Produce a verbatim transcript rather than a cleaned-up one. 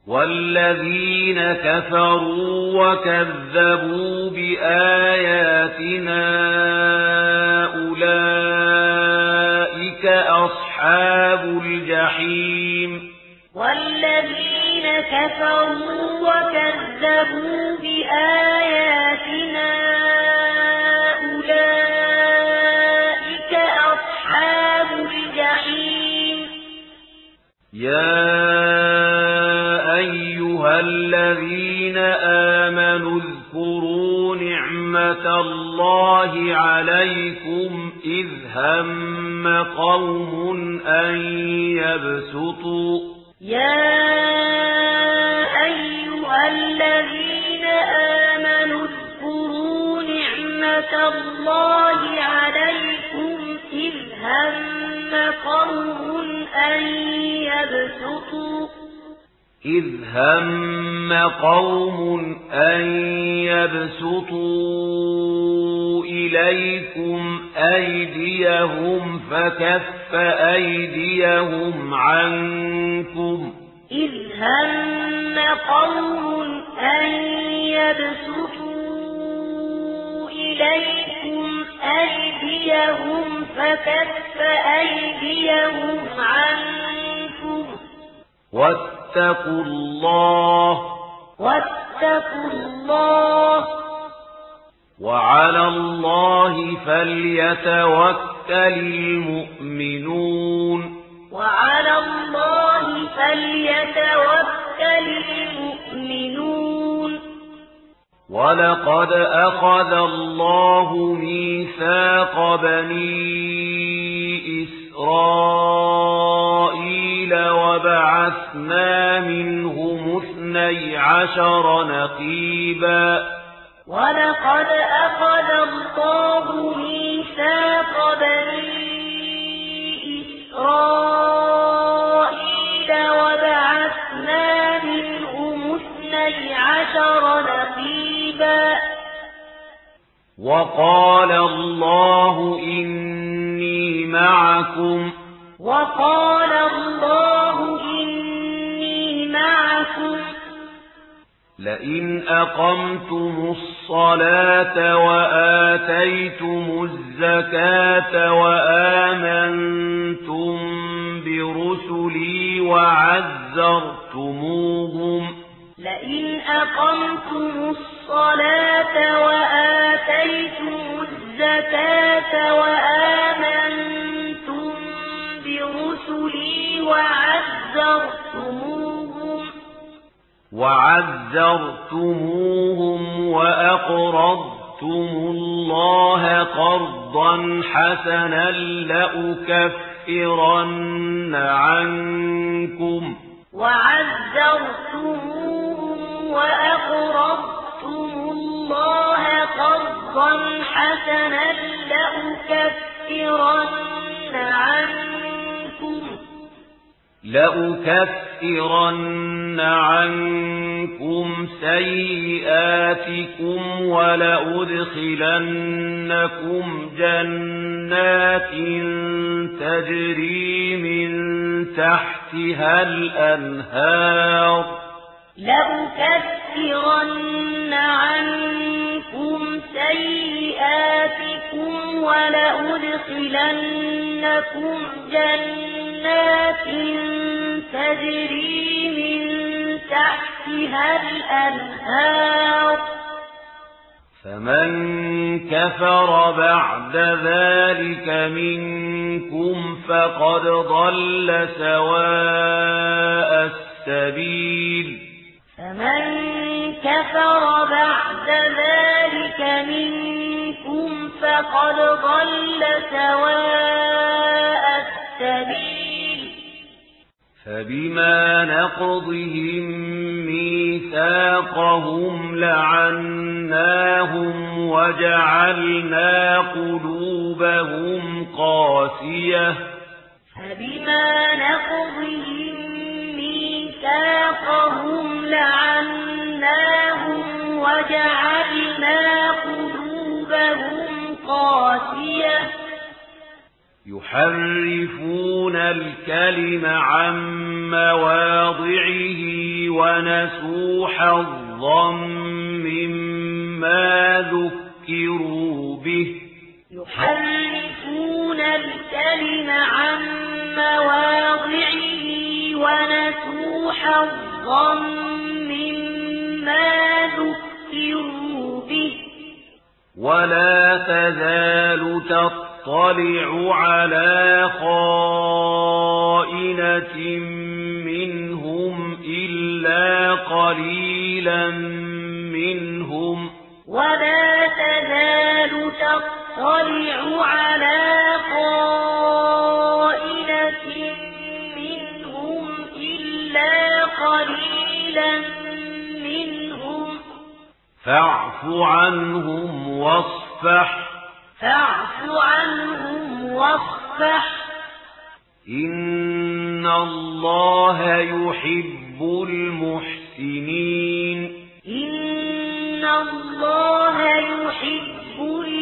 والذين كفروا وكذبوا بآياتنا أولئك أصحاب الجحيم والذين كفروا وكذبوا بآياتنا أولئك أصحاب الجحيم يا أيها الذين آمنوا اذكروا نعمة الله عليكم إذ هم قوم أن يبسطوا يا أيها الذين آمنوا اذكروا نعمة الله عليكم إذ هم قوم أن يبسطوا إذ هم قوم أن يبسطوا إليكم أيديهم فكف أيديهم عنكم إذ هم قوم أن يبسطوا إليكم أيديهم فكف أيديهم عنكم واتقوا الله واتقوا الله وعلى الله فليتوكل المؤمنون وعلى الله فليتوكل المؤمنون ولقد أخذ الله ميثاق بني إسرائيل وبعثنا منهم اثني عشر نقيبا ولقد أخذ الله ميثاق بني إسرائيل وبعثنا منهم اثني عشر نقيبا وقال الله إني معكم وقال الله إني معكم لئن أقمتم الصلاة وآتيتم الزكاة وآمنتم برسلي وعزرتموهم لئن أقمتم الصلاة وآتيتم الزكاة وآمنتم برسلي وعزرتموهم وعزرتموهم وأقرضتم الله قرضا حسنا لأكفرن عنكم وعزرتموهم وأقرضتم الله قرضا حسنا لأكفرن عنكم لأكفرن عنكم سيئاتكم ولأدخلنكم جنات تجري من تحتها الأنهار لأكفرن عنكم سيئاتكم ولأدخلنكم جنات تجري من تحتها الأنهار فمن كفر بعد ذلك منكم فقد ضل سواء السبيل فمن كفر بعد ذلك منكم فقد ضل سواء السبيل فبما نقضهم ميثاقهم لعناهم وجعلنا قلوبهم قاسية فبما نقضهم ميثاقهم لعناهم وجعلنا قلوبهم قاسية يحرفون الكلم عن مواضعه ونسوا حظا مما ذكروا به يحرفون الكلم عن مواضعه ونسوا حظا مما ذكروا به ولا تزال تطلع على خائنة منهم إلا قليلا منهم ولا تزال تطلع على خائنة منهم إلا قليلا منهم فاعف عنهم واصفح فاعف عنهم واصفح إن الله يحب المحسنين إن الله يحب المحسنين